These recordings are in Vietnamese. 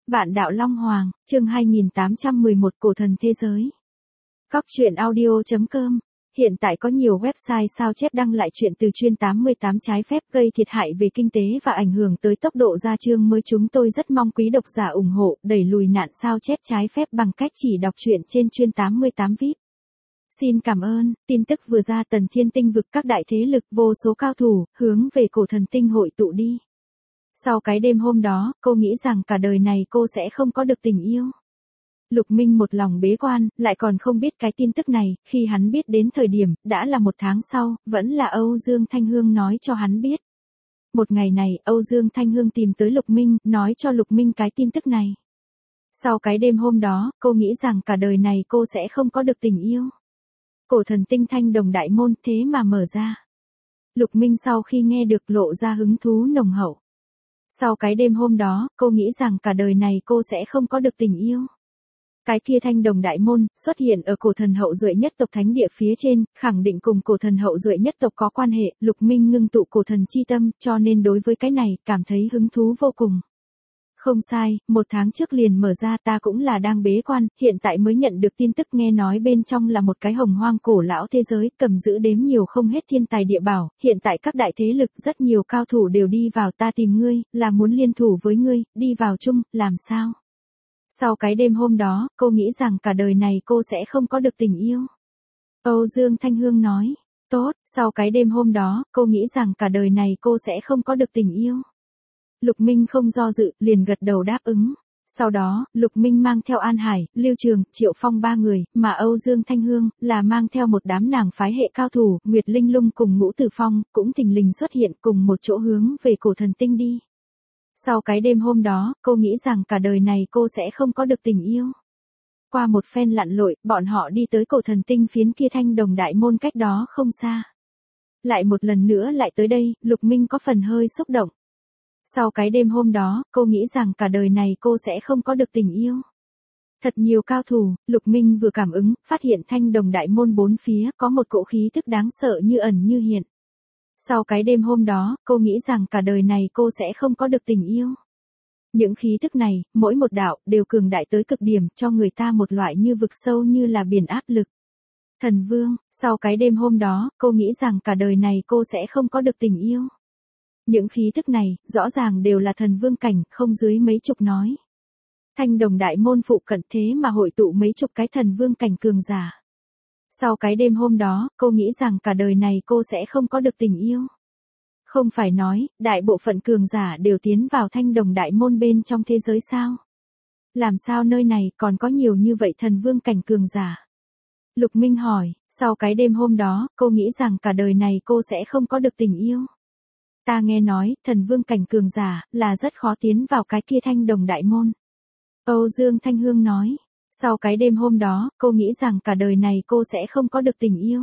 Vạn đạo Long Hoàng, chương 2811 Cổ thần thế giới. Góc truyện audio.com. Hiện tại có nhiều website sao chép đăng lại chuyện từ chuyên 88 trái phép gây thiệt hại về kinh tế và ảnh hưởng tới tốc độ ra chương mới. Chúng tôi rất mong quý độc giả ủng hộ đẩy lùi nạn sao chép trái phép bằng cách chỉ đọc truyện trên chuyên 88 VIP. Xin cảm ơn. Tin tức vừa ra, Tần Thiên tinh vực các đại thế lực vô số cao thủ hướng về cổ thần tinh hội tụ đi. Sau cái đêm hôm đó, cô nghĩ rằng cả đời này cô sẽ không có được tình yêu. Lục Minh một lòng bế quan, lại còn không biết cái tin tức này, khi hắn biết đến thời điểm, đã là 1 tháng sau, vẫn là Âu Dương Thanh Hương nói cho hắn biết. Một ngày này, Âu Dương Thanh Hương tìm tới Lục Minh, nói cho Lục Minh cái tin tức này. Sau cái đêm hôm đó, cô nghĩ rằng cả đời này cô sẽ không có được tình yêu. Cổ thần tinh thanh đồng đại môn thế mà mở ra. Lục Minh sau khi nghe được lộ ra hứng thú nồng hậu. Sau cái đêm hôm đó, cô nghĩ rằng cả đời này cô sẽ không có được tình yêu. Cái kia thanh đồng đại môn, xuất hiện ở cổ thần hậu duệ nhất tộc thánh địa phía trên, khẳng định cùng cổ thần hậu duệ nhất tộc có quan hệ. Lục Minh ngưng tụ cổ thần chi tâm, cho nên đối với cái này, cảm thấy hứng thú vô cùng. Không sai, 1 tháng trước liền mở ra, ta cũng là đang bế quan, hiện tại mới nhận được tin tức, nghe nói bên trong là một cái hồng hoang cổ lão thế giới, cầm giữ đếm nhiều không hết thiên tài địa bảo, hiện tại các đại thế lực rất nhiều cao thủ đều đi vào, ta tìm ngươi, là muốn liên thủ với ngươi, đi vào chung, làm sao? Sau cái đêm hôm đó, cô nghĩ rằng cả đời này cô sẽ không có được tình yêu. Âu Dương Thanh Hương nói, tốt, sau cái đêm hôm đó, cô nghĩ rằng cả đời này cô sẽ không có được tình yêu. Lục Minh không do dự, liền gật đầu đáp ứng. Sau đó, Lục Minh mang theo An Hải, Lưu Trường, Triệu Phong 3 người, mà Âu Dương Thanh Hương, là mang theo một đám nàng phái hệ cao thủ, Nguyệt Linh Lung cùng Ngũ Tử Phong, cũng thình lình xuất hiện cùng một chỗ hướng về cổ thần tinh đi. Sau cái đêm hôm đó, cô nghĩ rằng cả đời này cô sẽ không có được tình yêu. Qua một phen lặn lội, bọn họ đi tới cổ thần tinh phiến kia thanh đồng đại môn cách đó không xa. Lại một lần nữa lại tới đây, Lục Minh có phần hơi xúc động. Sau cái đêm hôm đó, cô nghĩ rằng cả đời này cô sẽ không có được tình yêu. Thật nhiều cao thủ, Lục Minh vừa cảm ứng, phát hiện thanh đồng đại môn 4 phía có một cỗ khí tức đáng sợ như ẩn như hiện. Sau cái đêm hôm đó, cô nghĩ rằng cả đời này cô sẽ không có được tình yêu. Những khí tức này, mỗi một đạo, đều cường đại tới cực điểm, cho người ta một loại như vực sâu như là biển áp lực. Thần Vương, sau cái đêm hôm đó, cô nghĩ rằng cả đời này cô sẽ không có được tình yêu. Những khí tức này, rõ ràng đều là thần vương cảnh, không dưới mấy chục nói. Thanh đồng đại môn phụ cận thế mà hội tụ mấy chục cái thần vương cảnh cường giả. Sau cái đêm hôm đó, cô nghĩ rằng cả đời này cô sẽ không có được tình yêu. Không phải nói, đại bộ phận cường giả đều tiến vào thanh đồng đại môn bên trong thế giới sao? Làm sao nơi này còn có nhiều như vậy thần vương cảnh cường giả? Lục Minh hỏi, sau cái đêm hôm đó, cô nghĩ rằng cả đời này cô sẽ không có được tình yêu. Ta nghe nói, thần vương cảnh cường giả, là rất khó tiến vào cái kia thanh đồng đại môn. Âu Dương Thanh Hương nói, sau cái đêm hôm đó, cô nghĩ rằng cả đời này cô sẽ không có được tình yêu.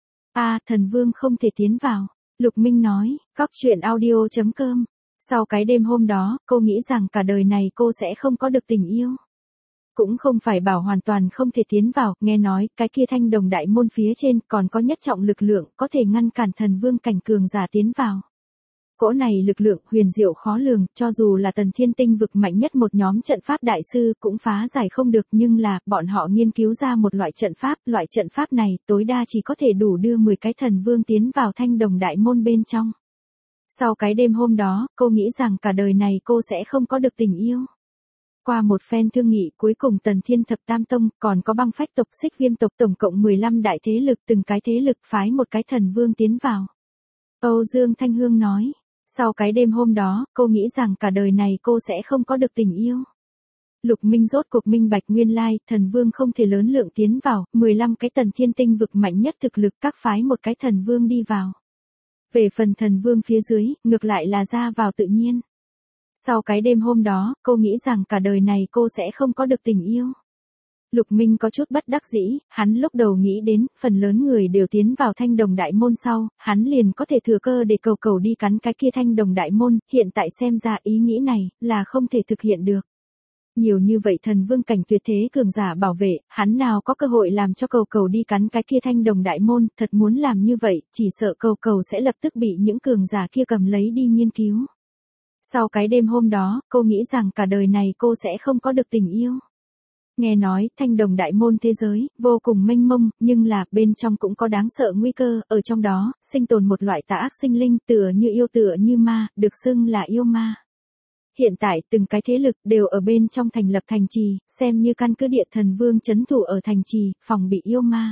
Thần vương không thể tiến vào. Lục Minh nói, góc truyện audio.com. Sau cái đêm hôm đó, cô nghĩ rằng cả đời này cô sẽ không có được tình yêu. Cũng không phải bảo hoàn toàn không thể tiến vào, nghe nói, cái kia thanh đồng đại môn phía trên còn có nhất trọng lực lượng, có thể ngăn cản thần vương cảnh cường giả tiến vào. Cỗ này lực lượng huyền diệu khó lường, cho dù là Tần Thiên tinh vực mạnh nhất một nhóm trận pháp đại sư cũng phá giải không được, nhưng là, bọn họ nghiên cứu ra một loại trận pháp này tối đa chỉ có thể đủ đưa 10 cái thần vương tiến vào thanh đồng đại môn bên trong. Sau cái đêm hôm đó, cô nghĩ rằng cả đời này cô sẽ không có được tình yêu. Qua một phen thương nghị, cuối cùng Tần Thiên thập tam tông, còn có băng phách tộc, Xích Viêm tộc, tổng cộng 15 đại thế lực, từng cái thế lực phái một cái thần vương tiến vào. Âu Dương Thanh Hương nói, sau cái đêm hôm đó, cô nghĩ rằng cả đời này cô sẽ không có được tình yêu. Lục Minh rốt cuộc minh bạch nguyên lai, thần vương không thể lớn lượng tiến vào, 15 cái Tần Thiên tinh vực mạnh nhất thực lực các phái một cái thần vương đi vào. Về phần thần vương phía dưới, ngược lại là ra vào tự nhiên. Sau cái đêm hôm đó, cô nghĩ rằng cả đời này cô sẽ không có được tình yêu. Lục Minh có chút bất đắc dĩ, hắn lúc đầu nghĩ đến, phần lớn người đều tiến vào thanh đồng đại môn sau, hắn liền có thể thừa cơ để cầu đi cắn cái kia thanh đồng đại môn, hiện tại xem ra ý nghĩ này, là không thể thực hiện được. Nhiều như vậy thần vương cảnh tuyệt thế cường giả bảo vệ, hắn nào có cơ hội làm cho cầu đi cắn cái kia thanh đồng đại môn, thật muốn làm như vậy, chỉ sợ cầu sẽ lập tức bị những cường giả kia cầm lấy đi nghiên cứu. Sau cái đêm hôm đó, cô nghĩ rằng cả đời này cô sẽ không có được tình yêu. Nghe nói, thanh đồng đại môn thế giới, vô cùng mênh mông, nhưng là, bên trong cũng có đáng sợ nguy cơ, ở trong đó, sinh tồn một loại tà ác sinh linh, tựa như yêu tựa như ma, được xưng là yêu ma. Hiện tại, từng cái thế lực, đều ở bên trong thành lập thành trì, xem như căn cứ địa thần vương trấn thủ ở thành trì, phòng bị yêu ma.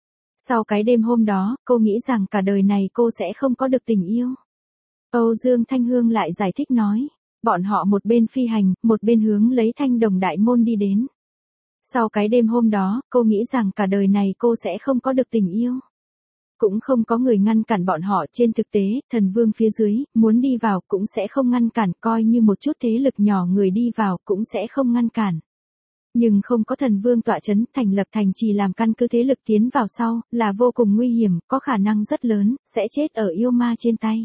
Sau cái đêm hôm đó, cô nghĩ rằng cả đời này cô sẽ không có được tình yêu. Âu Dương Thanh Hương lại giải thích nói, bọn họ một bên phi hành, một bên hướng lấy thanh đồng đại môn đi đến. Sau cái đêm hôm đó, cô nghĩ rằng cả đời này cô sẽ không có được tình yêu. Cũng không có người ngăn cản bọn họ, trên thực tế, thần vương phía dưới, muốn đi vào cũng sẽ không ngăn cản, coi như một chút thế lực nhỏ người đi vào cũng sẽ không ngăn cản. Nhưng không có thần vương tọa chấn, thành lập thành trì làm căn cứ thế lực tiến vào sau, là vô cùng nguy hiểm, có khả năng rất lớn, sẽ chết ở yêu ma trên tay.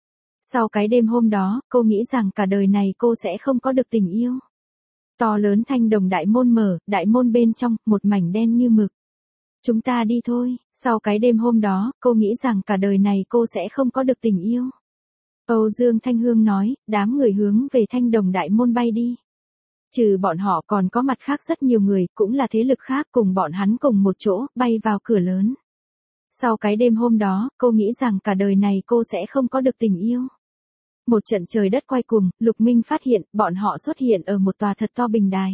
Sau cái đêm hôm đó, cô nghĩ rằng cả đời này cô sẽ không có được tình yêu. To lớn thanh đồng đại môn mở, đại môn bên trong, một mảnh đen như mực. Chúng ta đi thôi, sau cái đêm hôm đó, cô nghĩ rằng cả đời này cô sẽ không có được tình yêu. Âu Dương Thanh Hương nói, đám người hướng về thanh đồng đại môn bay đi. Trừ bọn họ còn có mặt khác rất nhiều người, cũng là thế lực khác cùng bọn hắn cùng một chỗ, bay vào cửa lớn. Sau cái đêm hôm đó, cô nghĩ rằng cả đời này cô sẽ không có được tình yêu. Một trận trời đất quay cuồng, Lục Minh phát hiện, bọn họ xuất hiện ở một tòa thật to bình đài.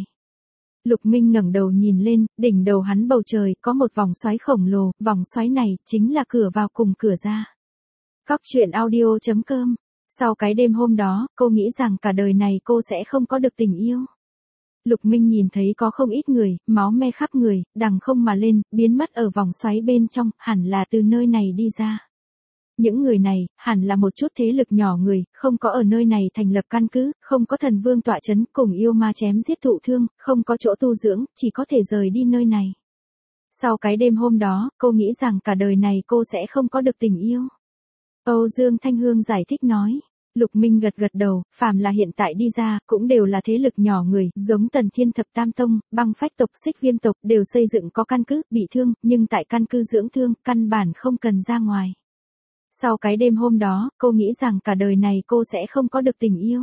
Lục Minh ngẩng đầu nhìn lên, đỉnh đầu hắn bầu trời, có một vòng xoáy khổng lồ, vòng xoáy này, chính là cửa vào cùng cửa ra. Cóc truyện audio.com. Sau cái đêm hôm đó, cô nghĩ rằng cả đời này cô sẽ không có được tình yêu. Lục Minh nhìn thấy có không ít người, máu me khắp người, đằng không mà lên, biến mất ở vòng xoáy bên trong, hẳn là từ nơi này đi ra. Những người này, hẳn là một chút thế lực nhỏ người, không có ở nơi này thành lập căn cứ, không có thần vương tọa chấn, cùng yêu ma chém giết thụ thương, không có chỗ tu dưỡng, chỉ có thể rời đi nơi này. Sau cái đêm hôm đó, cô nghĩ rằng cả đời này cô sẽ không có được tình yêu. Âu Dương Thanh Hương giải thích nói. Lục Minh gật gật đầu, phàm là hiện tại đi ra, cũng đều là thế lực nhỏ người, giống Tần Thiên Thập Tam Tông, Băng Phách tộc, Xích Viêm tộc, đều xây dựng có căn cứ, bị thương, nhưng tại căn cứ dưỡng thương, căn bản không cần ra ngoài. Sau cái đêm hôm đó, cô nghĩ rằng cả đời này cô sẽ không có được tình yêu.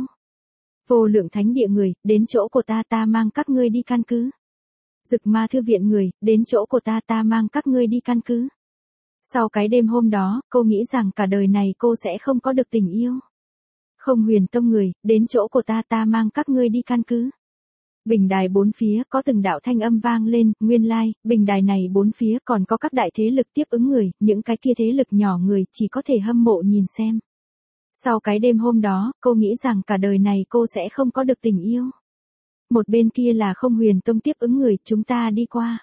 Vô lượng thánh địa người, đến chỗ của ta mang các ngươi đi căn cứ. Dực ma thư viện người, đến chỗ của ta mang các ngươi đi căn cứ. Sau cái đêm hôm đó, cô nghĩ rằng cả đời này cô sẽ không có được tình yêu. Không huyền tông người, đến chỗ của ta mang các ngươi đi căn cứ. Bình đài bốn phía có từng đạo thanh âm vang lên, nguyên lai, bình đài này bốn phía còn có các đại thế lực tiếp ứng người, những cái kia thế lực nhỏ người chỉ có thể hâm mộ nhìn xem. Sau cái đêm hôm đó, cô nghĩ rằng cả đời này cô sẽ không có được tình yêu. Một bên kia là không huyền tông tiếp ứng người, chúng ta đi qua.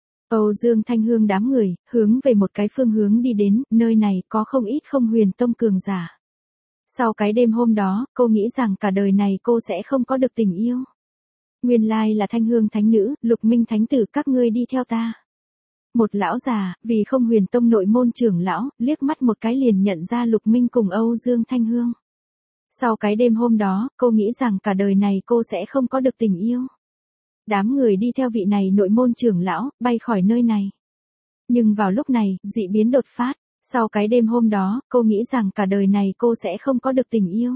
Âu Dương Thanh Hương đám người, hướng về một cái phương hướng đi đến, nơi này có không ít không huyền tông cường giả. Sau cái đêm hôm đó, cô nghĩ rằng cả đời này cô sẽ không có được tình yêu. Nguyên lai là Thanh Hương thánh nữ, Lục Minh thánh tử, các ngươi đi theo ta. Một lão già, vì không huyền tông nội môn trưởng lão, liếc mắt một cái liền nhận ra Lục Minh cùng Âu Dương Thanh Hương. Sau cái đêm hôm đó, cô nghĩ rằng cả đời này cô sẽ không có được tình yêu. Đám người đi theo vị này nội môn trưởng lão, bay khỏi nơi này. Nhưng vào lúc này, dị biến đột phát. Sau cái đêm hôm đó, cô nghĩ rằng cả đời này cô sẽ không có được tình yêu.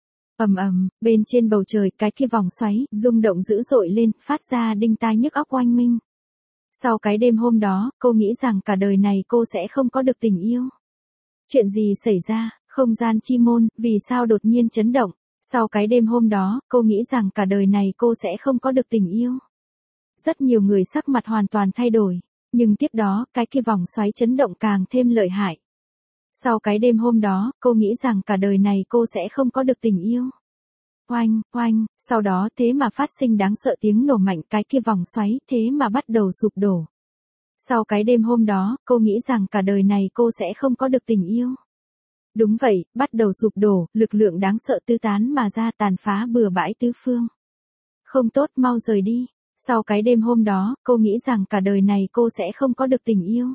Ầm ầm, bên trên bầu trời, cái kia vòng xoáy, rung động dữ dội lên, phát ra đinh tai nhức óc oanh minh. Sau cái đêm hôm đó, cô nghĩ rằng cả đời này cô sẽ không có được tình yêu. Chuyện gì xảy ra, không gian chi môn, vì sao đột nhiên chấn động? Sau cái đêm hôm đó, cô nghĩ rằng cả đời này cô sẽ không có được tình yêu. Rất nhiều người sắc mặt hoàn toàn thay đổi. Nhưng tiếp đó, cái kia vòng xoáy chấn động càng thêm lợi hại. Sau cái đêm hôm đó, cô nghĩ rằng cả đời này cô sẽ không có được tình yêu. Oanh, oanh, sau đó thế mà phát sinh đáng sợ tiếng nổ mạnh, cái kia vòng xoáy, thế mà bắt đầu sụp đổ. Sau cái đêm hôm đó, cô nghĩ rằng cả đời này cô sẽ không có được tình yêu. Đúng vậy, bắt đầu sụp đổ, lực lượng đáng sợ tứ tán mà ra, tàn phá bừa bãi tứ phương. Không tốt, mau rời đi. Sau cái đêm hôm đó, cô nghĩ rằng cả đời này cô sẽ không có được tình yêu.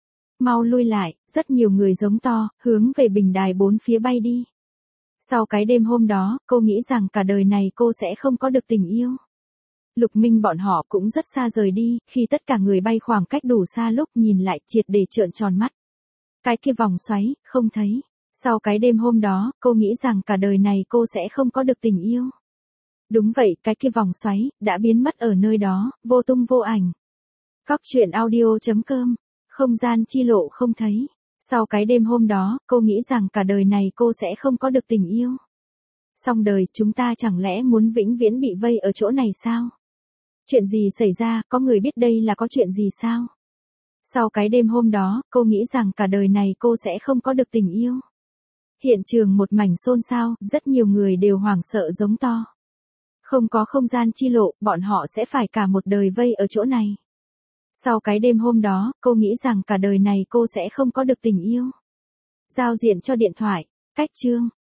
Mau lui lại, rất nhiều người giống to, hướng về bình đài bốn phía bay đi. Sau cái đêm hôm đó, cô nghĩ rằng cả đời này cô sẽ không có được tình yêu. Lục Minh bọn họ cũng rất xa rời đi, khi tất cả người bay khoảng cách đủ xa lúc nhìn lại triệt để trợn tròn mắt. Cái kia vòng xoáy, không thấy. Sau cái đêm hôm đó, cô nghĩ rằng cả đời này cô sẽ không có được tình yêu. Đúng vậy, cái kia vòng xoáy, đã biến mất ở nơi đó, vô tung vô ảnh. Cóc truyện audio.com, không gian chi lộ không thấy. Sau cái đêm hôm đó, cô nghĩ rằng cả đời này cô sẽ không có được tình yêu. Xong đời, chúng ta chẳng lẽ muốn vĩnh viễn bị vây ở chỗ này sao? Chuyện gì xảy ra, có người biết đây là có chuyện gì sao? Sau cái đêm hôm đó, cô nghĩ rằng cả đời này cô sẽ không có được tình yêu. Hiện trường một mảnh xôn xao, rất nhiều người đều hoảng sợ giống to. Không có không gian chi lộ, bọn họ sẽ phải cả một đời vây ở chỗ này. Sau cái đêm hôm đó, cô nghĩ rằng cả đời này cô sẽ không có được tình yêu. Giao diện cho điện thoại, cách chương.